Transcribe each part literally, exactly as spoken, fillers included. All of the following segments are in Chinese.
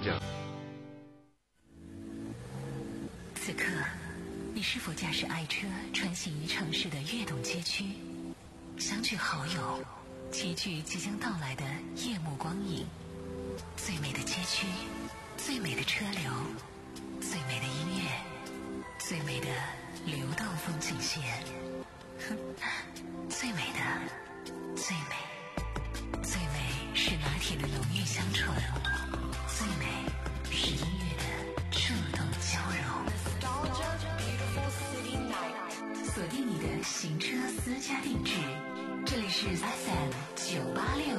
证。 此刻，你是否驾驶爱车穿行于城市的跃动街区，相聚好友，齐聚即将到来的夜幕光影？最美的街区，最美的车流，最美的音乐，最美的流动风景线，哼，最美的，最美，最美是拿铁的浓郁香醇，最美是音乐的触动交融。锁定你的行车私家定制，这里是 F M 九八六。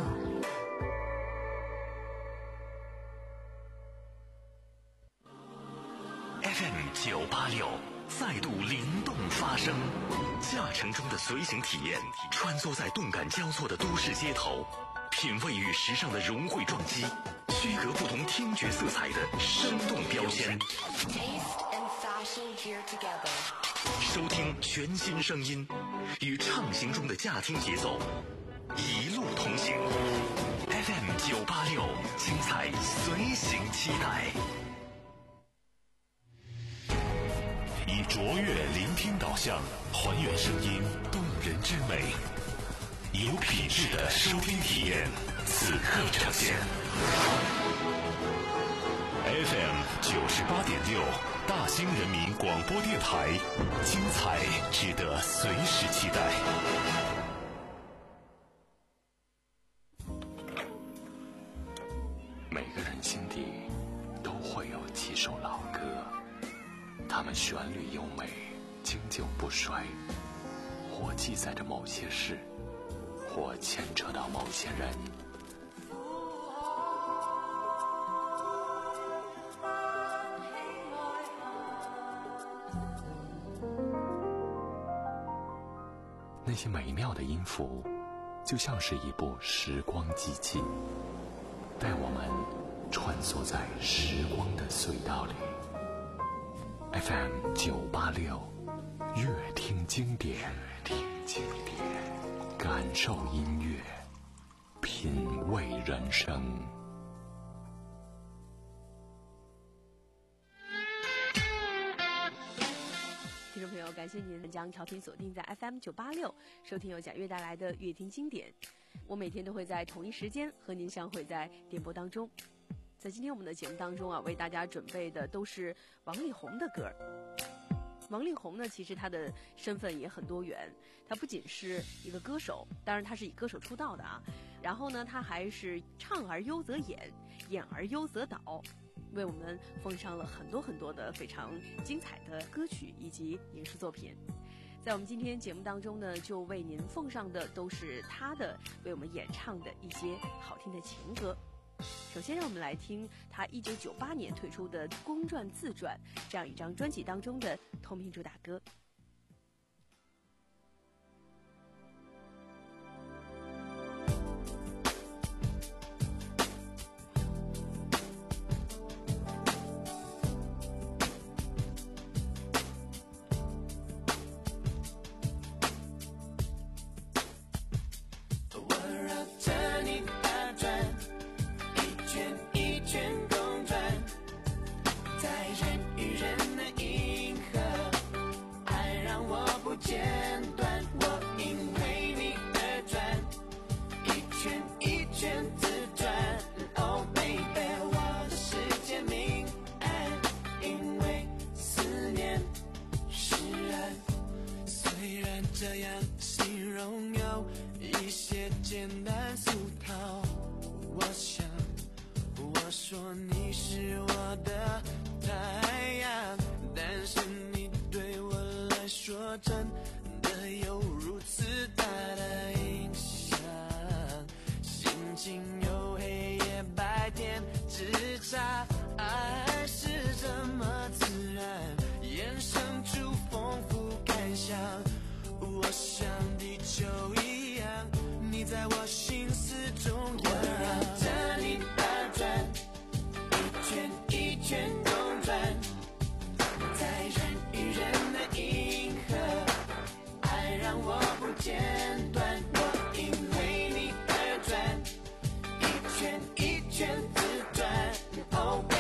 F M 九八六再度灵动发声，驾乘中的随行体验，穿梭在动感交错的都市街头，品味与时尚的融汇撞击，区隔不同听觉色彩的生动标签。收听全新声音，与畅行中的驾听节奏一路同行。F M 九八六，精彩随行期待。以卓越聆听导向，还原声音动人之美，有品质的收听体验，此刻呈现。F M 九十八点六，大兴人民广播电台，精彩值得随时期待。每个人心底都会有几首老歌，它们旋律优美，经久不衰，或记载着某些事，或牵扯到某些人。那些美妙的音符，就像是一部时光机器，带我们穿梭在时光的隧道里。F M 九八六，乐听经典，乐听经典，感受音乐，品味人生。 听众朋友，感谢您将调频锁定在 F M 九八六，收听由贾悦带来的乐听经典。我每天都会在同一时间和您相会在电波当中。在今天我们的节目当中啊，为大家准备的都是王力宏的歌。王力宏呢，其实他的身份也很多元，他不仅是一个歌手，当然他是以歌手出道的啊，然后呢，他还是唱而优则演，演而优则导，为我们奉上了很多很多的非常精彩的歌曲以及影视作品。在我们今天节目当中呢，就为您奉上的都是他的为我们演唱的一些好听的情歌。首先让我们来听他一九九八年推出的公传自传这样一张专辑当中的同名主打歌。 这样形容有一些简单俗套，我想我说你是我的太阳，但是你对我来说真的有如此大的影响，心情有黑夜白天之差，爱是这么自然衍生出丰富感想，我像地球一样，你在我心思中央，我绕着你打转，一圈一圈公转，在人与人的银河，爱让我不间断，我因为你而转，一圈一圈自转，哦。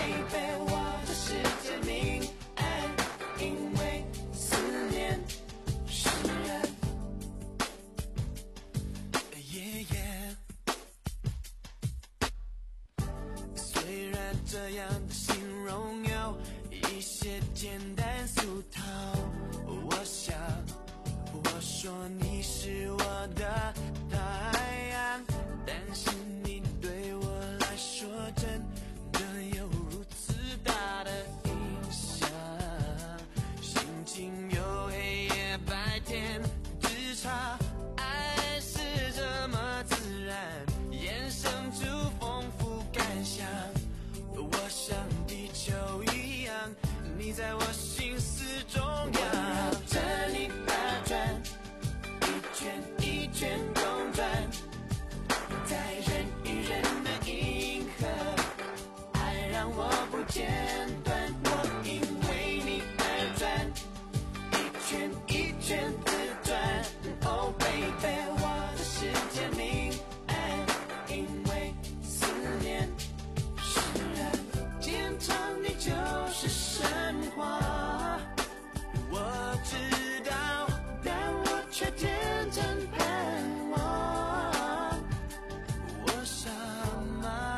这样的形容有一些简单俗套。我想我说你是我的太阳，但是你对我来说真的有如此大的影响。心情有黑夜白天之差，爱是这么自然衍生出丰富感想。我像地球一样，你在我心思中央，绕着你打转，一圈一圈公转，在人与人的银河，爱让我不间断。我因为你而转，一圈一圈自转。Oh baby， 我的世界明暗，因为思念释然，坚强你就是神话。我知道，但我却天真盼望。我傻吗？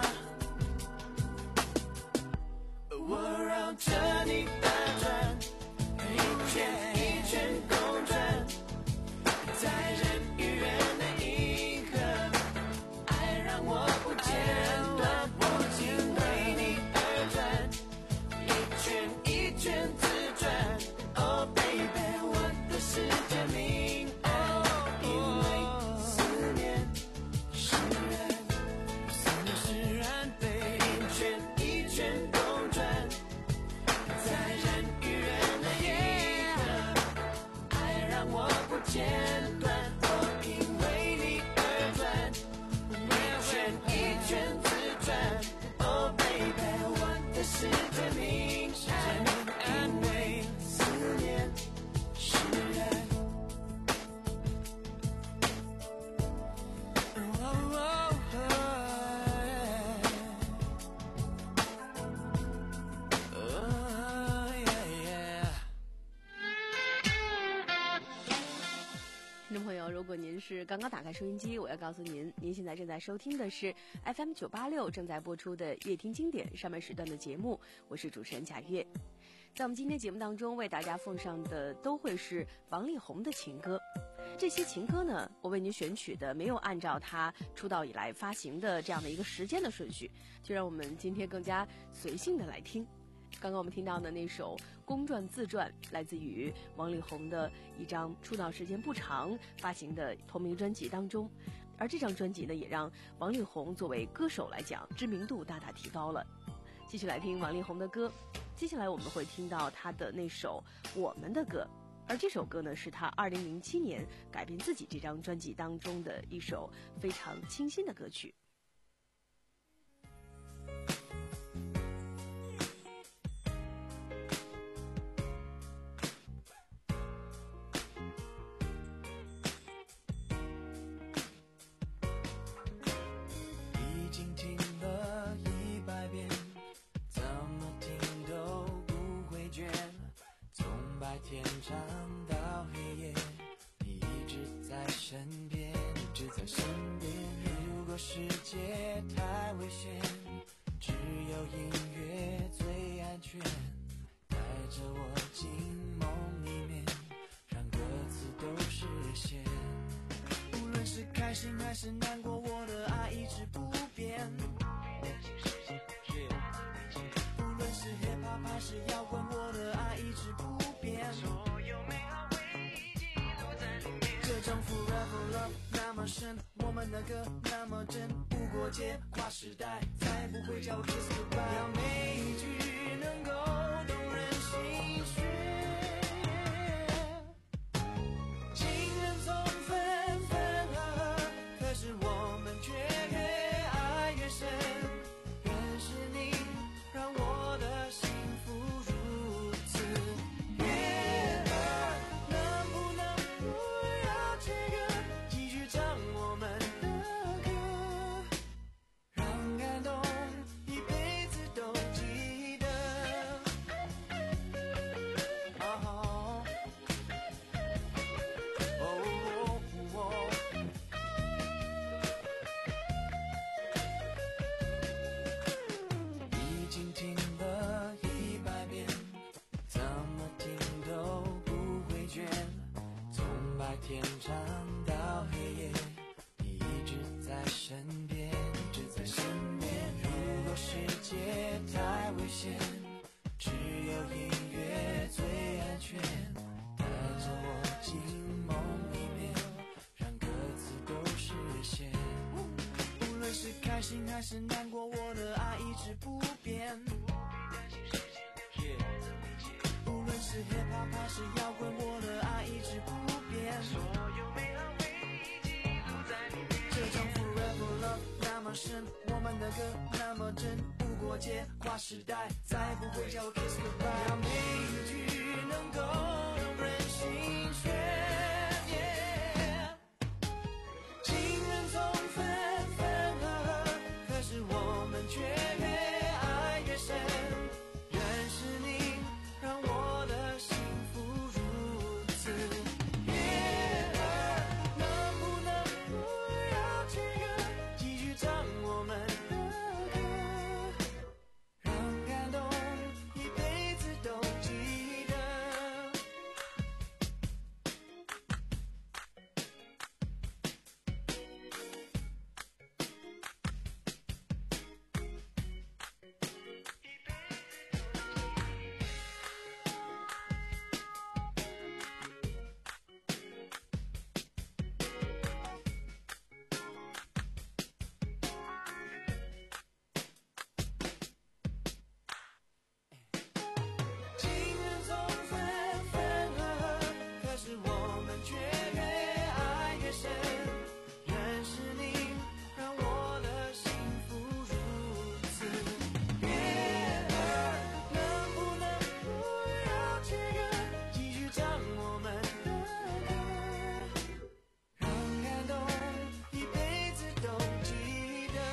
我绕着你打转，一圈一圈公转，在人与人的银河，爱让我不间断。我因为你而转，一圈一圈自转。Oh baby， 我的世界明暗，因为思念释然，思念释然被一圈一圈公转，在人与人的银河，爱让我不间断。我因为你而转，一圈一圈自转。Oh baby， 我的世界明暗，因为思念释然。Oh, oh, oh, oh, yeah, yeah. 听众朋友，如果您是刚刚打开收音机，我要告诉您，您现在正在收听的是 F M 九八六正在播出的夜听经典上半时段的节目，我是主持人贾月。在我们今天节目当中，为大家奉上的都会是王力宏的情歌。这些情歌呢，我为您选取的没有按照他出道以来发行的这样的一个时间的顺序，就让我们今天更加随性的来听。刚刚我们听到的那首《公转自转》来自于王力宏的一张出道时间不长发行的同名专辑当中，而这张专辑呢，也让王力宏作为歌手来讲知名度大大提高了。继续来听王力宏的歌，接下来我们会听到他的那首《我们的歌》，而这首歌呢，是他二零零七年改编自己这张专辑当中的一首非常清新的歌曲。 已经听了一百遍，怎么听都不会倦。从白天唱到黑夜，你一直在身边，一直在身边。如果世界太危险，只有音乐最安全。带着我进梦里面，让歌词都实现。无论是开心还是难过，我的爱一直不变。无论是 hip hop 还是摇滚，我的爱一直不变。所有美好回忆记录在里面。这种 forever love 那么深，我们的歌那么真，不过界跨时代，再也不会叫 kiss goodbye。要每一句能够动人心弦。情人总分分合合，可是我们却越爱越深。认识你让我的幸福如此悦耳，能不能不要这个，继续唱我们的歌，让感动一辈子都经听了一百遍，怎么听都不会倦。从白天唱到黑夜，你一直在身边，一直在身边。如果世界太危险，只有音乐最安全，带着我进梦里面，让歌词都实现。无论是开心还是难过，我的爱一直不变。无论是 hip hop 还是摇滚，我的爱一直不变。所有美好回忆记录在里面。这种 forever love 那么深，我们的歌那么真，无国界跨时代，再不会叫我 kiss goodbye。让每一句能够让人心弦。情人总分分合合，可是我们却越爱越深。认识你让我的幸福如此悦耳，能不能不要这个继续唱我们的歌，让感动一辈子都记得。情人总分分合合，可是我们却越爱越深。认识你让我的幸福如此悦耳，能不能不要这个继续唱我们的歌，让感动一辈子都记得。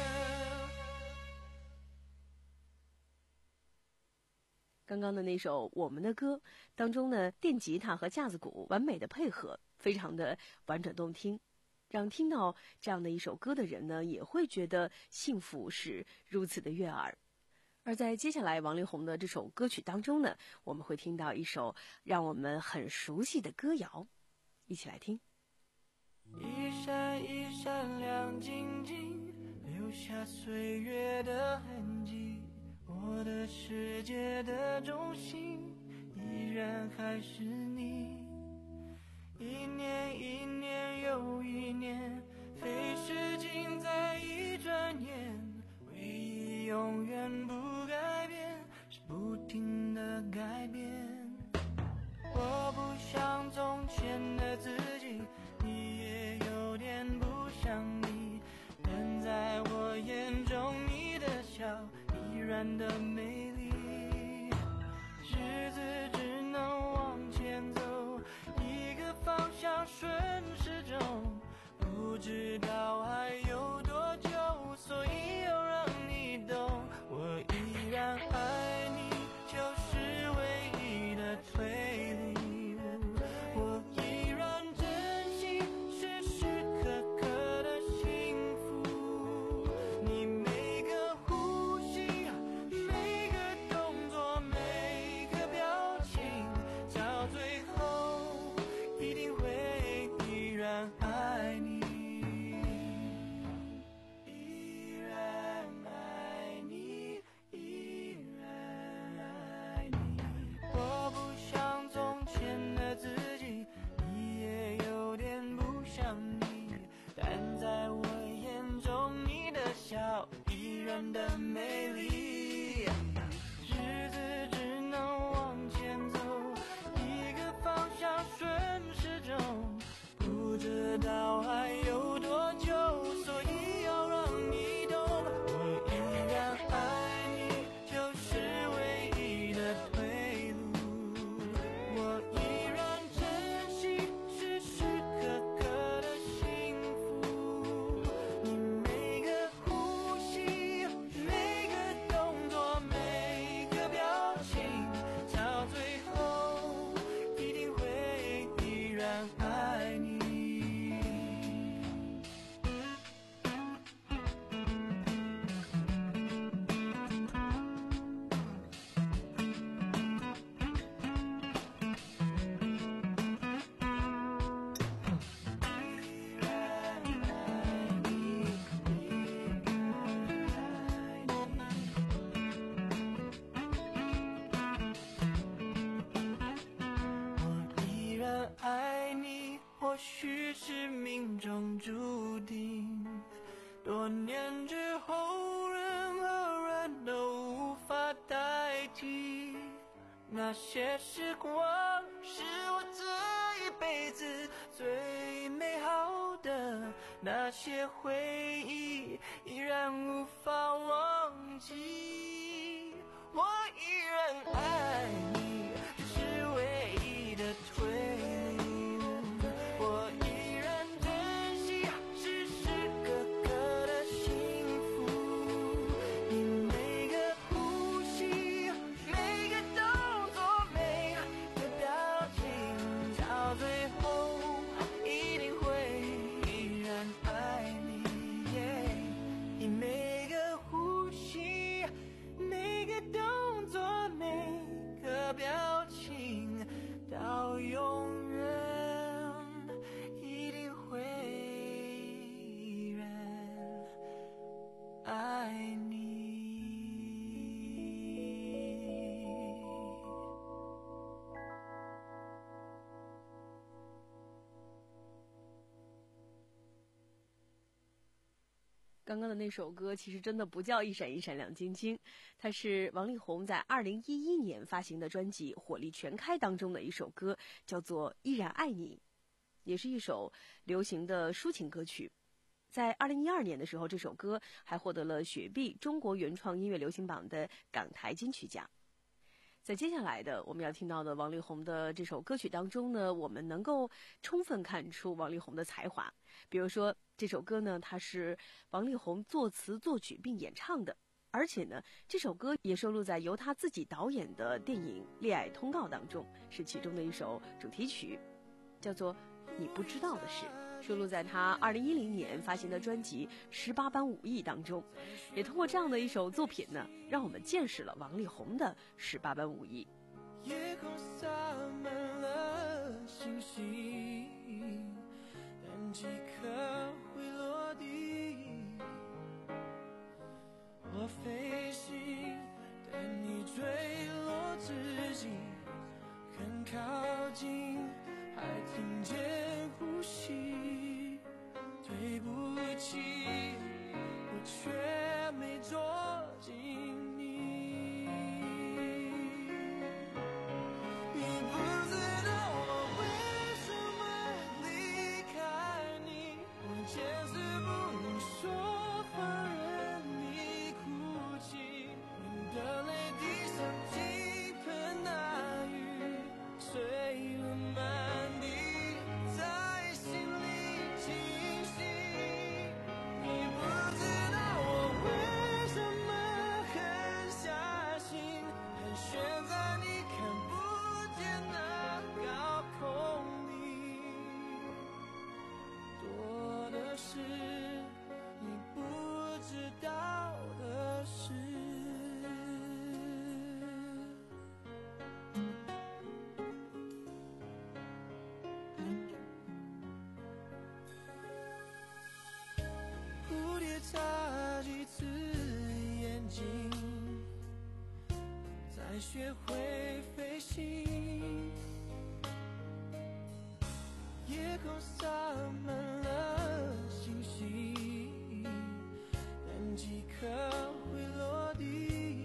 刚刚的那首《我们的歌》当中呢，电吉他和架子鼓完美的配合，非常的婉转动听，让听到这样的一首歌的人呢，也会觉得幸福是如此的悦耳。而在接下来王力宏的这首歌曲当中呢，我们会听到一首让我们很熟悉的歌谣，一起来听。 一闪一闪亮晶晶，留下岁月的痕迹。我的世界的中心依然还是你。一年一年又一年，飞逝尽在一转眼。唯一永远不改变，是不停的改变。我不像从前的自己，你也有点不像你，但在我眼中你的笑依然的美丽。日子只能往前走，一个方向顺时钟，不知道还有多久，所以要让你懂，我依然爱你，就是唯一的推理。我依然珍惜时时刻刻的幸福，你每个呼吸，每个动作，每个表情，到最后一定会依然爱你，依然那些时光，是我这一辈子最美好的那些回忆，依然无法忘记。我依然爱你，这是唯一的推理。我依然珍惜时时刻刻的幸福，你每个呼吸，每个动作，每个表情，到最后一定会依然爱你。你每个呼吸，每个动作，每个表情，到永远一定会依然爱你。 刚刚的那首歌其实真的不叫一闪一闪亮晶晶，它是王力宏在二零一一年发行的专辑《火力全开》当中的一首歌，叫做《依然爱你》，也是一首流行的抒情歌曲。在二零一二年的时候，这首歌还获得了雪碧中国原创音乐流行榜的港台金曲奖。在接下来的我们要听到的王力宏的这首歌曲当中呢，我们能够充分看出王力宏的才华。比如说这首歌呢，它是王力宏作词作曲并演唱的，而且呢这首歌也收录在由他自己导演的电影《恋爱通告》当中，是其中的一首主题曲，叫做《你不知道的事》，收录在他二零一零年发行的专辑《十八般武艺》当中。也通过这样的一首作品呢，让我们见识了王力宏的十八般武艺。 夜空洒满了星星，但几颗会落地。我飞行，但你坠落之际很靠近，还听见呼吸。对不起，我却没捉紧你。你不知道我为什么离开你，我坚持不能说放任你哭泣，你的泪滴像倾盆大雨，碎了满地，在心里清晰。你不知道我为什么狠下心，盘旋在你看不见的高空里，多的是你不知道的事。蝴蝶眨几次眼睛，才学会飞行。夜空洒满了星星，但几颗会落地。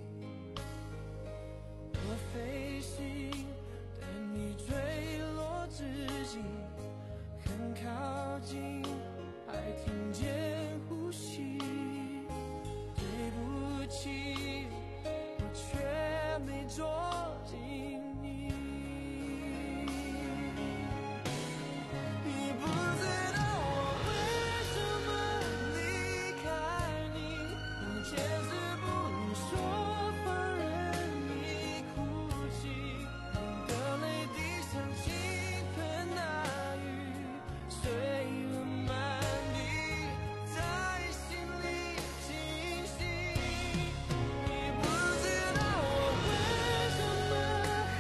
我飞行，但你坠落之际很靠近，还听见呼吸。对不起，我却没捉紧你。你不知道我为什么离开你，我坚持不能说放任你哭泣，你的泪滴像倾盆大雨，碎了满地，在心里清晰。你不知道我为什么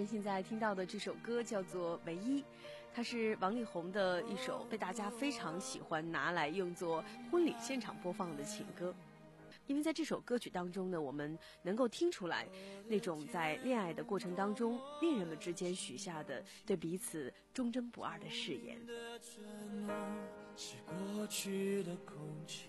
边现在听到的这首歌叫做《唯一》，它是王力宏的一首被大家非常喜欢拿来用作婚礼现场播放的情歌。因为在这首歌曲当中呢，我们能够听出来那种在恋爱的过程当中恋人们之间许下的对彼此忠贞不二的誓言。 是过去的空气，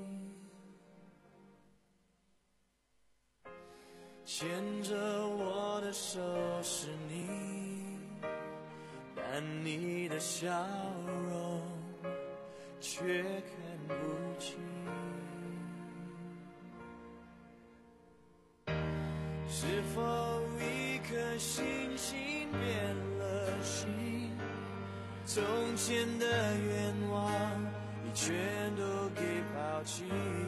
牵着我的手是你，但你的笑容却看不清。是否一颗星星变了心？从前的愿望你全都给抛弃。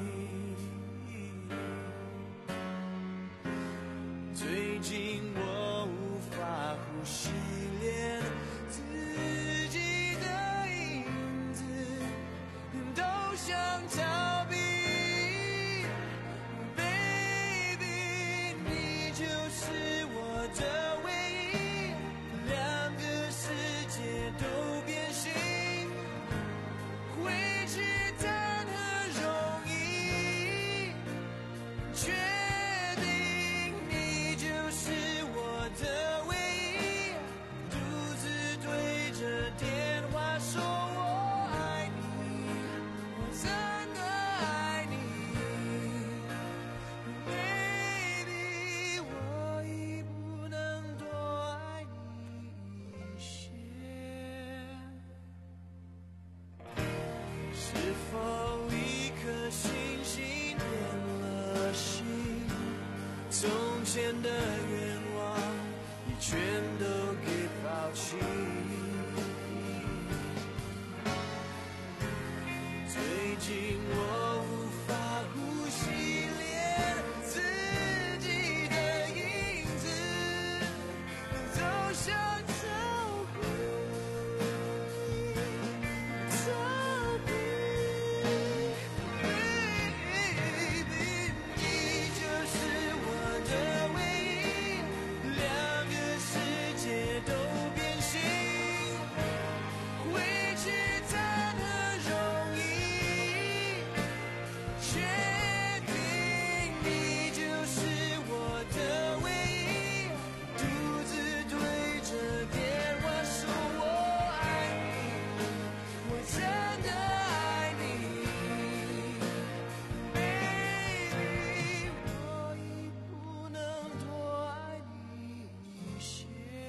最近我无法呼吸，连自己的影子都想逃避。Baby， 你就是我的唯一，两个世界都变形，回去谈何容易，确定你就是我的唯一，独自对着电话说我爱你，我真的爱你。Baby， 我已不能多爱你一些。是否一颗星星变了心？从前的愿望你全都给抛弃。最近我无法呼吸，连自己的影子都想逃避，逃避。Baby， 你就是我的唯一，两个世界都变形，回去谈何容易，确定你就是我的唯一，独自对着电话说我爱你，我真的爱你。Baby， 我已不能多爱你一些，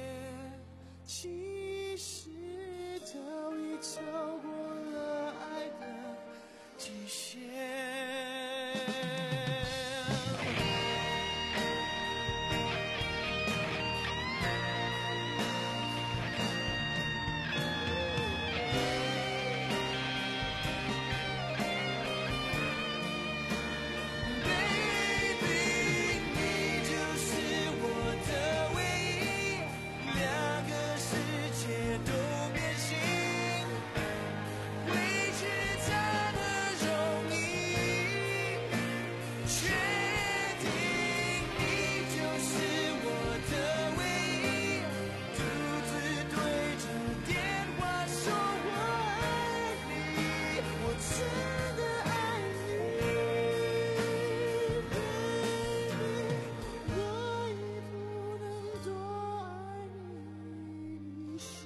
其实早已超过了爱的极限。Baby， 你就是我的唯一，两个世界都变形，回去谈何容易，确定你就是我的唯一，独自对着电话说我爱你，我真的爱你。Baby， 我已不能多爱你一些。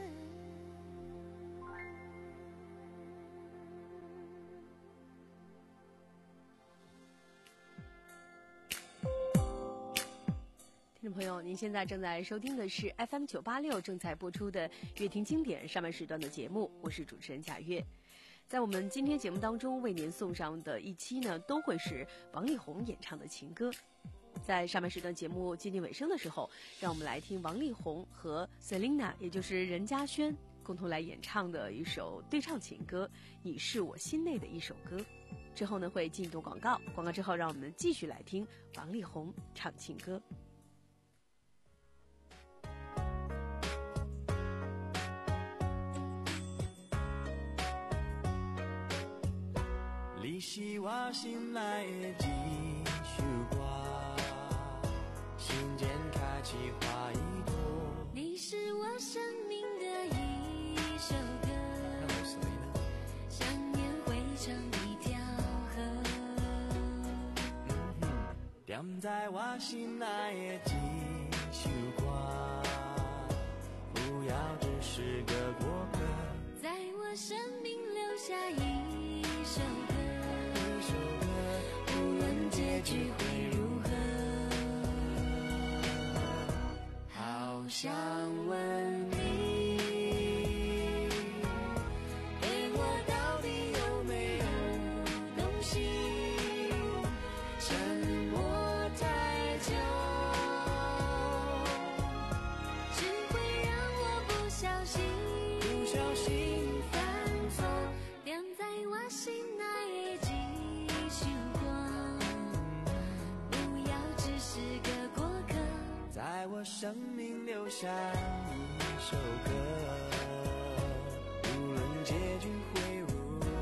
听众朋友，您现在正在收听的是 F M 九八六正在播出的乐听经典上半时段的节目，我是主持人贾月。在我们今天节目当中为您送上的一期呢，都会是王力宏演唱的情歌。在上半时段节目接近尾声的时候，让我们来听王力宏和 Selina， 也就是任嘉萱共同来演唱的一首对唱情歌《你是我心内的一首歌》。之后呢会进入广告，广告之后让我们继续来听王力宏唱情歌。 你是我心内的一首歌，心间开启花一朵。 在我心内的一首歌，不要只是个过客， 在我生命留下一首歌， 一首歌， 无论结局会如何， 好想问你，对我到底有没有动心？沉默太久， 只会让我不小心不小心犯错，亮在我心内的一束光，不要只是个过客， 在我生命留下一首歌，无论结局会如何。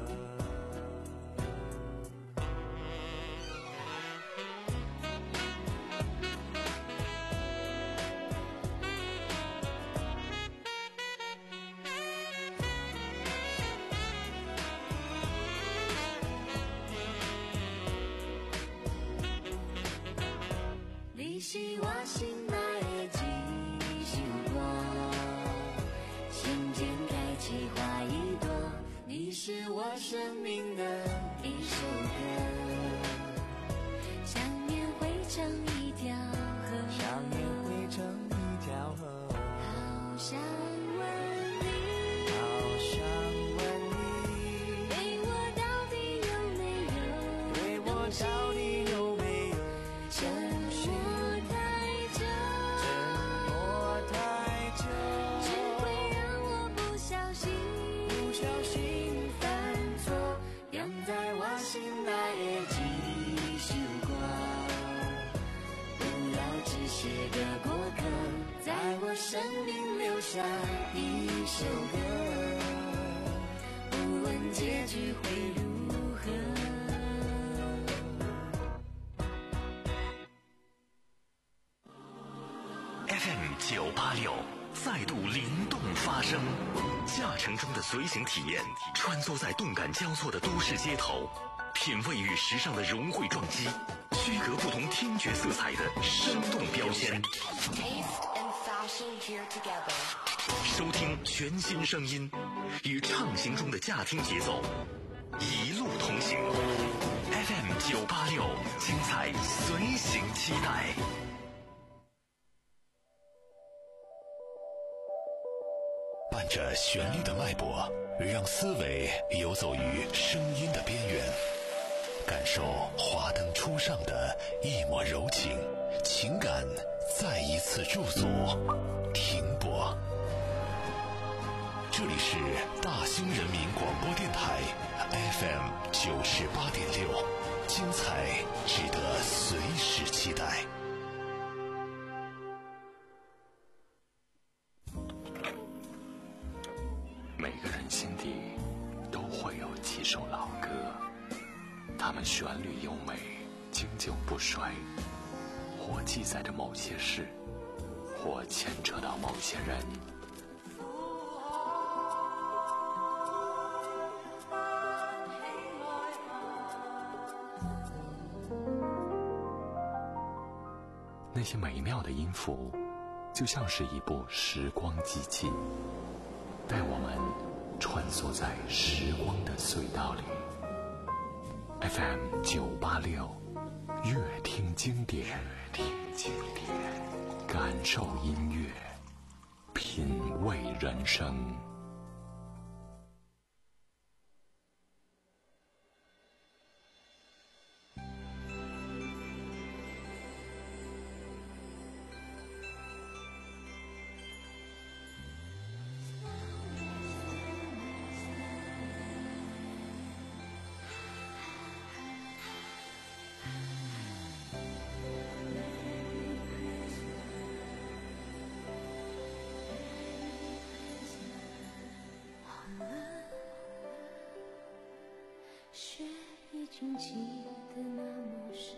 你是我心内的一束光，心间开启花一朵， 你是我生命的一首歌，想念汇成一条河， 想念汇成一条河， 好想问你， 好想问你， 对我到底有没有对我到底有没有沉默太久， 沉默太久， 只会让我不小心不小心犯错，亮在我心内的一束光， 不要只是个过客， 在我生命留下一首歌， 无论结局会如何。 F M 九八六再度灵动发声，驾乘中的随行体验，穿梭在动感交错的都市街头，品味与时尚的融汇撞击，区隔不同听觉色彩的生动标签。收听全新声音，与畅行中的驾听节奏，一路同行。F M 九八六，精彩随行期待。伴着旋律的脉搏，让思维游走于声音的边缘，感受华灯初上的一抹柔情，情感再一次驻足停泊。这里是大兴人民广播电台 F M 九十八点六，精彩值得随时期待。每个人心底都会有几首老歌，它们旋律优美，经久不衰，或记载着某些事，或牵扯到某些人。那些美妙的音符，就像是一部时光机器，带我们穿梭在时光的隧道里。F M 九八六，乐听经典，乐听经典，感受音乐，品味人生。 雪已经积得那么深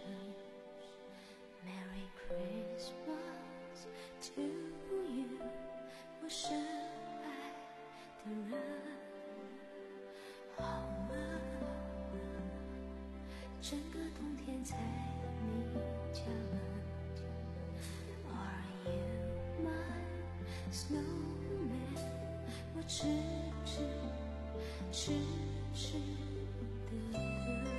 Merry Christmas to you 我深爱的人好吗整个冬天在你家门。Are you my snowman？ 我痴痴痴痴的等。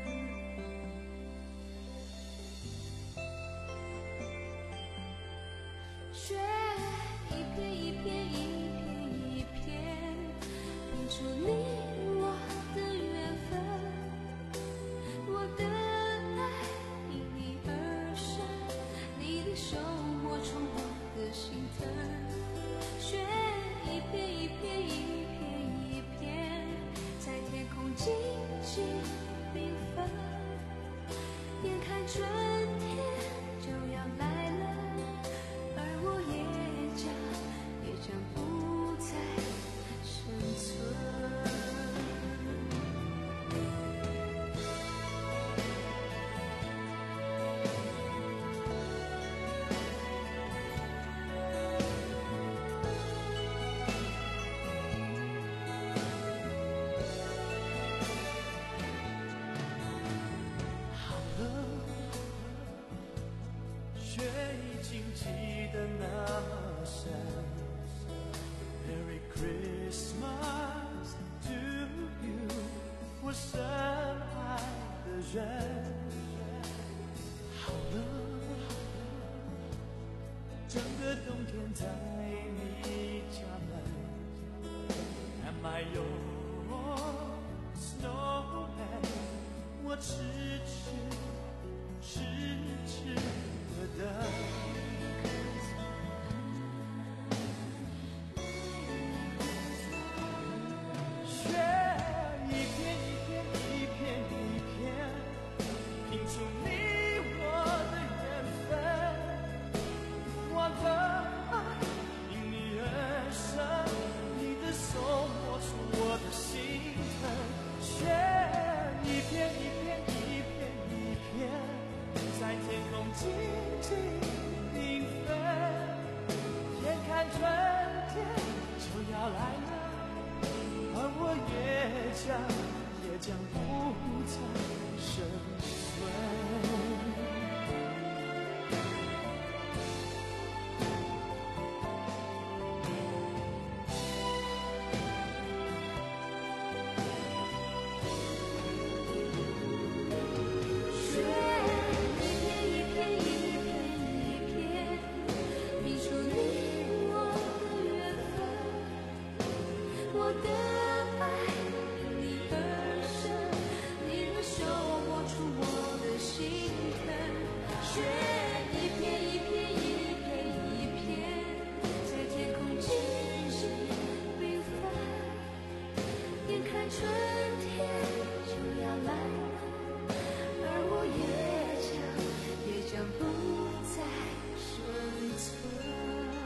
雪一片一片一片一片，拼出你我的缘分。我的爱因你而生，你的手摸出我的心疼。雪一片一片一片一片，在天空静静缤纷。眼看春天就要来了，而我也将也将不再生存。 好了，雪已经积得那么深。Merry Christmas to you， 我深爱的人。好了，整个冬天在你家门。Am I your snowman？ 我痴痴痴痴的等。雪一片一片一片一片，拼出你我的缘分。我的爱因你而生，你的手摸出我的心疼。雪一片一片一片一片，在天空静静缤纷。眼看春天就要来了，而我也将也将不再生存。 雪一片一片一片一片，拼出你我的缘分。我的爱因你而生，你的手摸出我的心疼。雪一片一片一片一片，在天空静静缤纷。眼看春天就要来了，而我也将也将不再生存。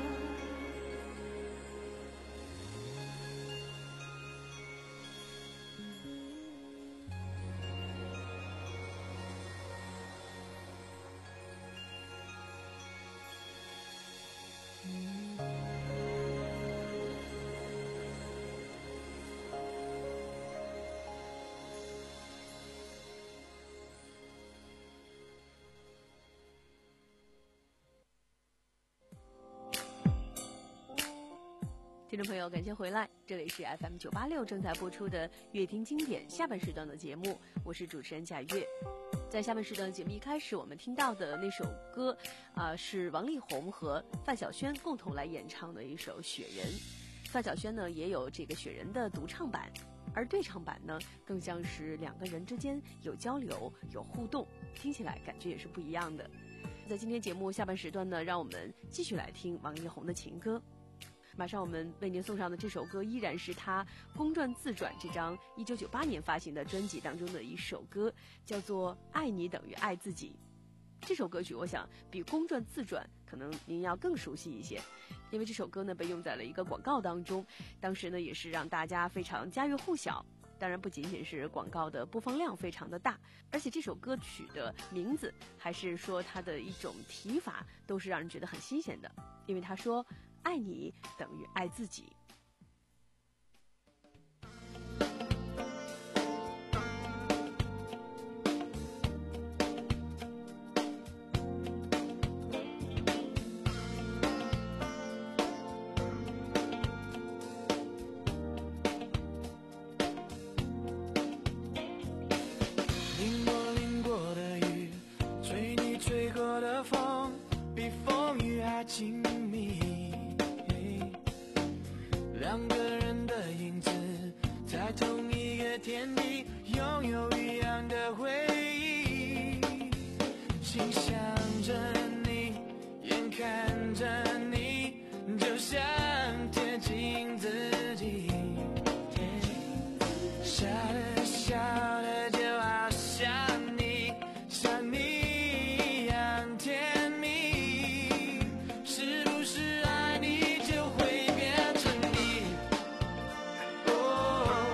听众朋友，感谢回来，这里是 F M 九八六正在播出的乐听经典下半时段的节目，我是主持人贾月。在下半时段的节目一开始，我们听到的那首歌啊、呃，是王力宏和范晓萱共同来演唱的一首《雪人》。范晓萱呢也有这个《雪人》的独唱版，而对唱版呢更像是两个人之间有交流、有互动，听起来感觉也是不一样的。在今天节目下半时段呢，让我们继续来听王力宏的情歌。马上我们为您送上的这首歌依然是他公转自转这张一九九八年发行的专辑当中的一首歌，叫做《爱你等于爱自己》。这首歌曲我想比公转自转可能您要更熟悉一些，因为这首歌呢被用在了一个广告当中，当时呢也是让大家非常家喻户晓。当然不仅仅是广告的播放量非常的大，而且这首歌曲的名字还是说它的一种提法都是让人觉得很新鲜的，因为他说爱你等于爱自己。 天地，拥有一样的回忆。心想着你，眼看着你，就像贴近自己。笑着笑着就好像你，像你一样甜蜜。是不是爱你就会变成你？哦，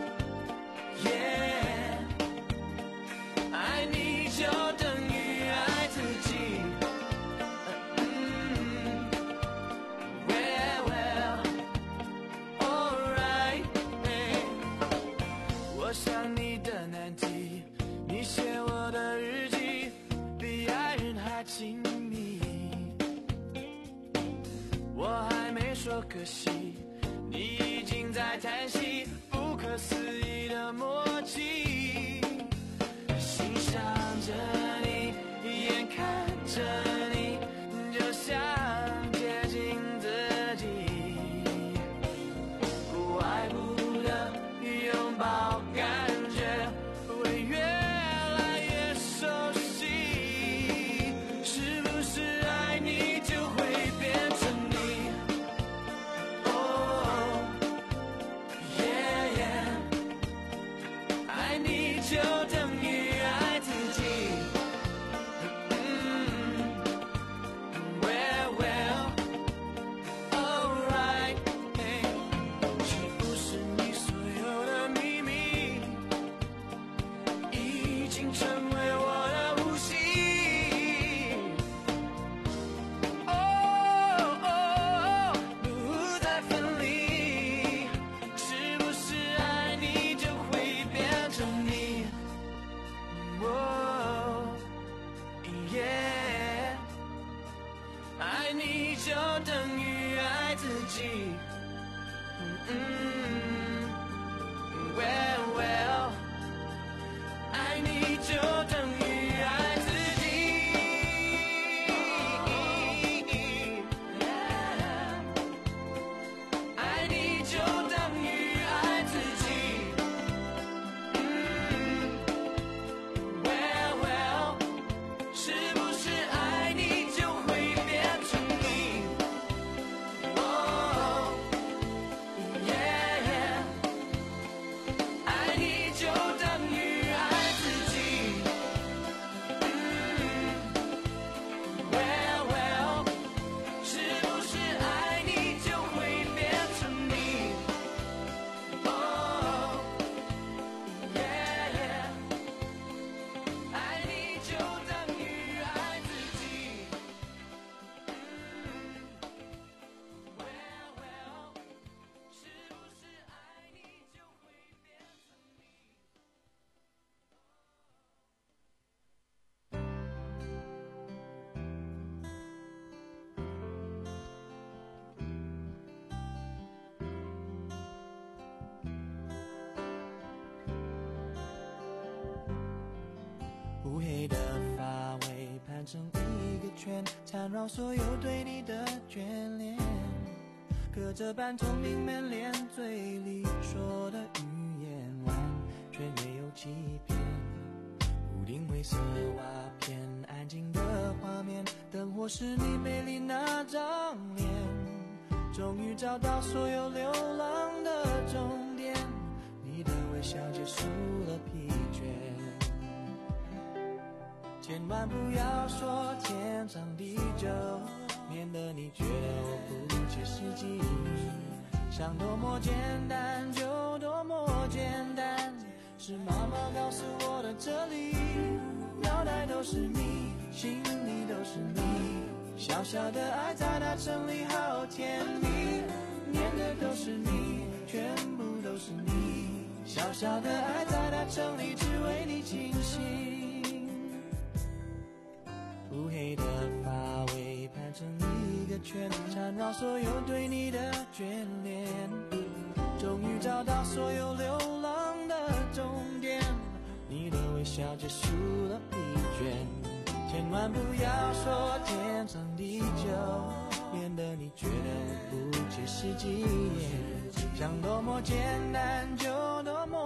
耶，爱你就等于爱自己。嗯 ，Well well alright， 我想你的难题，你写我的日记，比爱人还亲密。我还没说可惜，你已经在叹息，不可思议的默契。欣赏着你，眼看着你，就像接近自己。不爱不得，拥抱感觉会越来越熟悉。是不是爱你就会变成你？哦，耶耶，爱你就等于爱自己。嗯 ，Well well alright， 是不是你所有的秘密已经成为我的呼吸？哦哦，不再分离。是不是爱你就会变成你？哦，耶，爱你就等于爱自己。嗯 ，Well well， 爱你就等于爱自己。爱你就等于爱自己。嗯 ，Well well， 是不是爱你就会变成你？哦，耶，爱你就等于爱自己。嗯 ，Well well， 是不是爱你就会变成你？哦，耶，爱你就等于爱自己。嗯 ，Well well， 是不是爱你就会变成你？乌黑的发尾盘成一个圈，缠绕所有对你的眷恋。隔着半透明门帘，嘴里说的语言完全没有欺骗。屋顶灰色瓦片，安静的画面，灯火是你美丽那张脸。终于找到所有流浪的终点，你的微笑结束了疲倦。千万不要说天长地久，免得你觉得我不切实际。想多么简单就多么简单，是妈妈告诉我的真理。脑袋都是你，心里都是你，小小的爱在那城里好甜蜜。念的都是你，全部都是你，小小的爱在那城里只为你倾心。乌黑的发尾盘成一个圈，缠绕所有对你的眷恋。终于找到所有流浪的终点，你的微笑结束了疲倦。千万不要说天长地久，免得你觉得不切实际。想多么简单就多么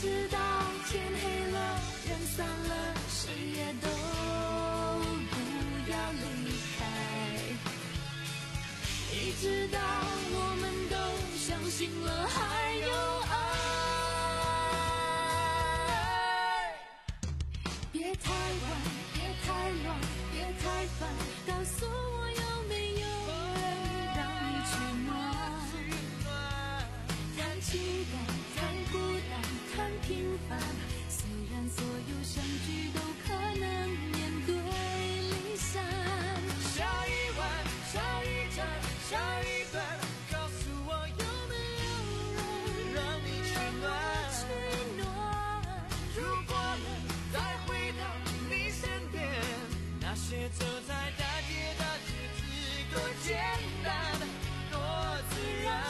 直到天黑了，人散了，谁也都不要离开，一直到我们都相信了还有爱。别太晚，别太乱，别太烦，告诉我有没有人让你取暖。谈情感，谈孤单，谈平凡，虽然所有相聚都可能面对离散。 下一晚，下一站，下一班，告诉我有没有人让你取暖。 取暖， 如果能再回到你身边，那些走在大街的日子多简单，多自然。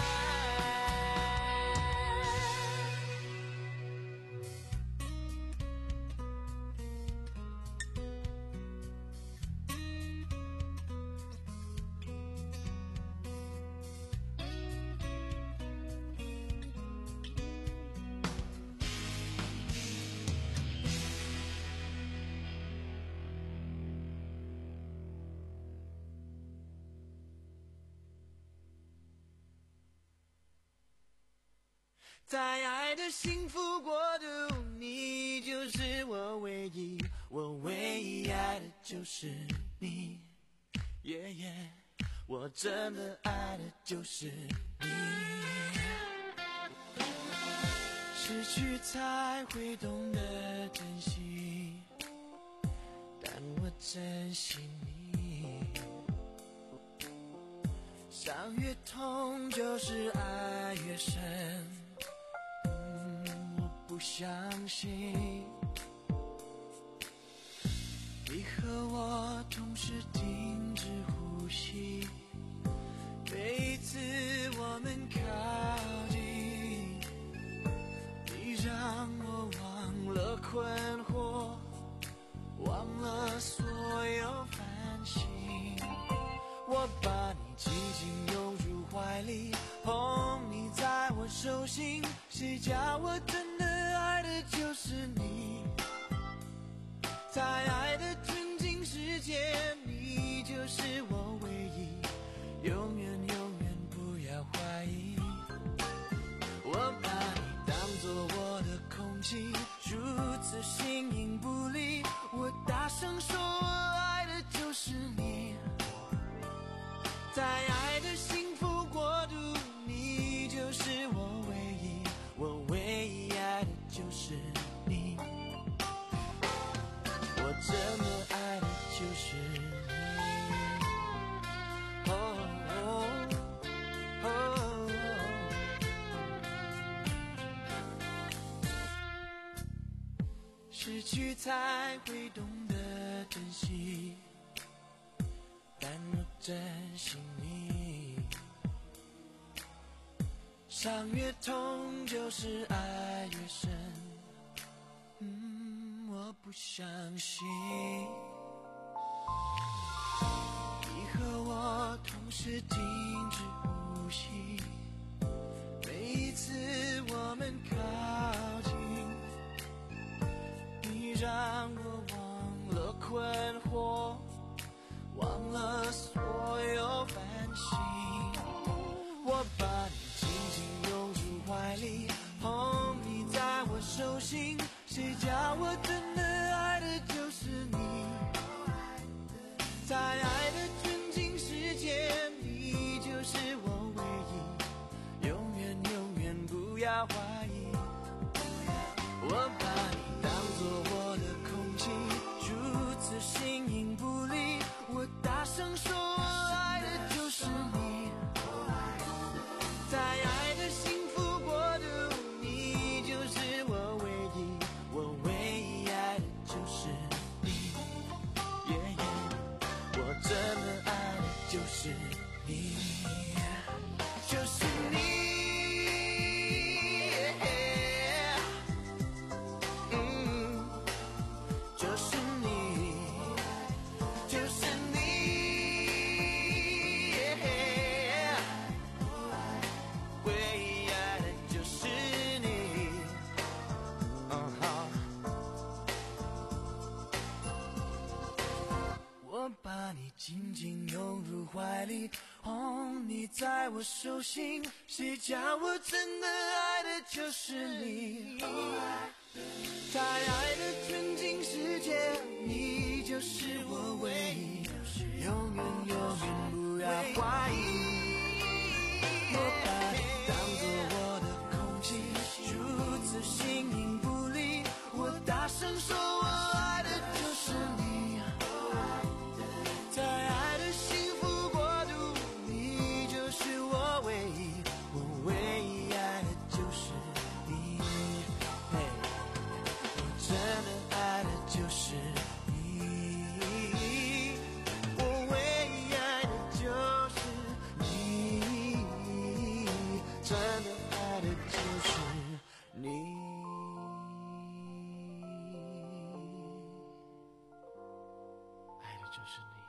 在爱的幸福国度，你就是我唯一，我唯一爱的就是你，耶耶，我真的爱的就是你。失去才会懂得珍惜，但我珍惜你。伤越痛，就是爱越深。不相信你和我同时停止呼吸，每一次我们靠近，你让我忘了困惑，忘了所有烦心，我把你紧紧拥入怀里，捧你在我手心，谁叫我真的爱的就是你，在爱的纯净世界，你就是我唯一，永远永远不要怀疑，我把你当作我的空气，如此形影不离，我大声说我爱的就是你，在爱的幸福国度，你就是我唯一，我唯一爱的就是你，我真的爱的就是你。哦哦哦，失去才会懂得珍惜，但我珍惜你。伤越痛，就是爱越深。嗯，我不相信你和我同时停止呼吸，每一次我们靠近，你让我忘了困惑，忘了所有烦心，我把你紧紧拥入怀里，捧你在我手心，谁叫我真的爱的就是你，在爱的纯净世界，你就是我唯一，永远永远不要怀里，哦，你在我手心，谁叫我真的爱的就是你。在爱的纯净世界，你就是我唯一，永远永远不要怀疑。我把你当作我的空气，如此形影不离，我大声说我爱的就是你。在爱的幸福国度，你就是我唯一，我唯一爱的就是你。嘿，我真的爱的就是你，我唯一爱的就是你，真的爱的就是你。爱的就是你。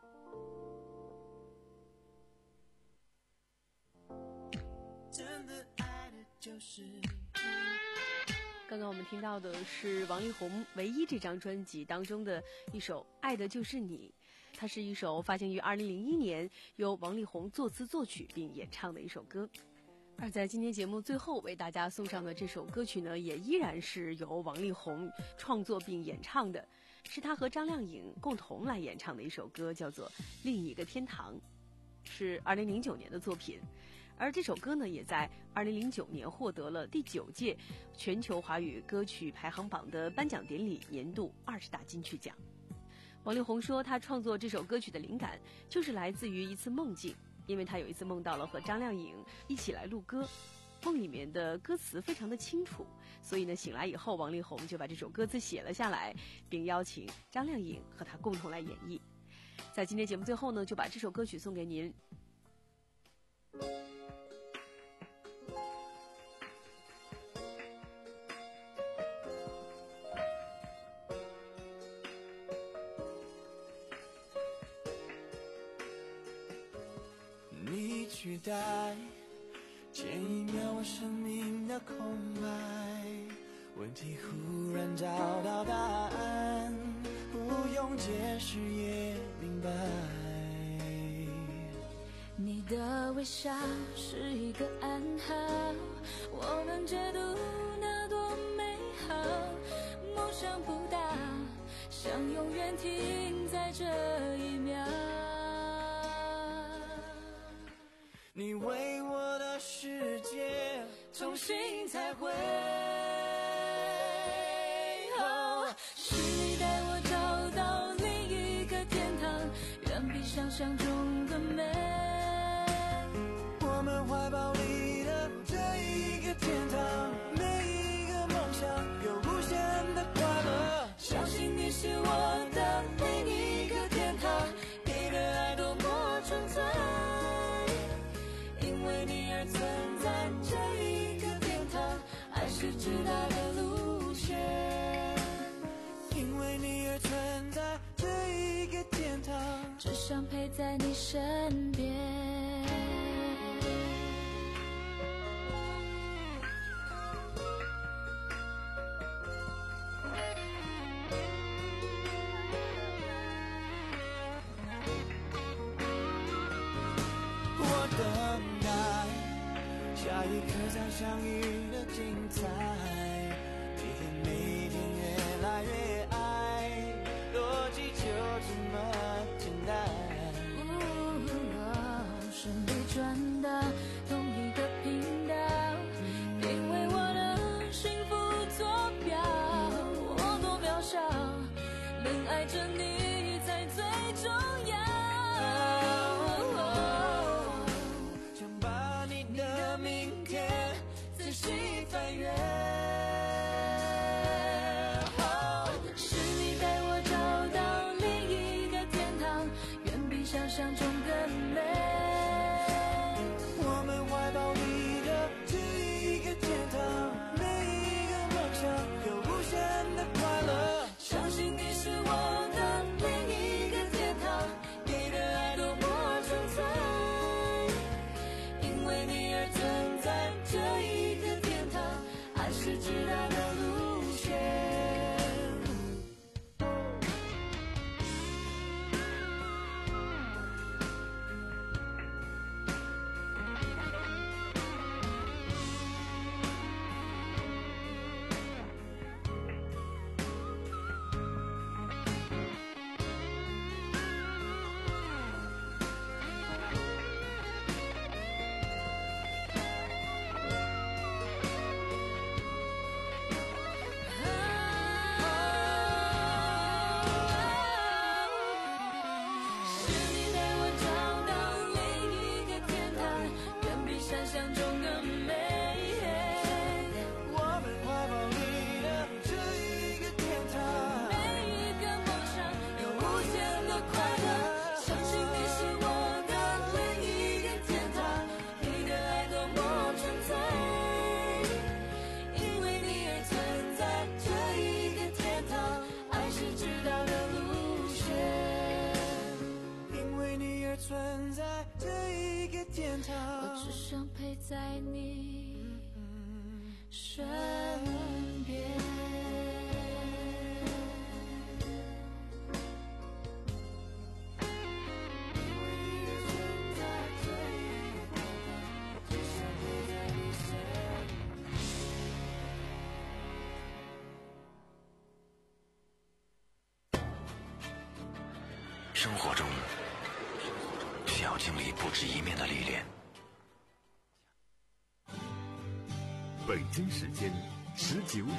真的爱的就是你。 刚刚我们听到的是王力宏《唯一》这张专辑当中的一首《爱的就是你》，它是一首发行于二零零一年，由王力宏作词作曲并演唱的一首歌。而在今天节目最后为大家送上的这首歌曲呢，也依然是由王力宏创作并演唱的，是他和张靓颖共同来演唱的一首歌，叫做《另一个天堂》，是二零零九年的作品。而这首歌呢，也在二零零九年获得了第九届全球华语歌曲排行榜的颁奖典礼年度二十大金曲奖。王力宏说，他创作这首歌曲的灵感就是来自于一次梦境，因为他有一次梦到了和张靓颖一起来录歌，梦里面的歌词非常的清楚，所以呢，醒来以后，王力宏就把这首歌词写了下来，并邀请张靓颖和他共同来演绎。在今天节目最后呢，就把这首歌曲送给您。 你取代前一秒我生命的空白，问题忽然找到答案，不用解释也明白。 你的微笑是一个暗号，我们解读那多美好，梦想不大，想永远停在这一秒。 你为我的世界重新彩绘， 哦，是你带我找到另一个天堂，远比想象中的美。 我们怀抱里的这一个天堂，每一个梦想有无限的快乐。 相信你是我的另一个天堂，你的爱多么纯粹，因为你而存在这一个天堂，爱是直达的路线。 因为你而存在这一个天堂， 只想陪在你身边。 我等待下一刻再相遇的精彩，每天每天越来越爱，逻辑就这么简单。 哦，顺利转到同一个频道，因为我的幸福坐标，我多渺小，能爱着你才最重要。 想把你的明天仔细翻阅， 是你带我找到另一个天堂，远比想象中更美。 我们怀抱里的这一个天堂，每一个梦想有无限的快乐。 相信你是我的另一个天堂，你的爱多么纯粹，因为你而存在这一个天堂，爱是直达的路线。 在你身边。 生活中需要经历不止一面的历练。 北京时间十九点。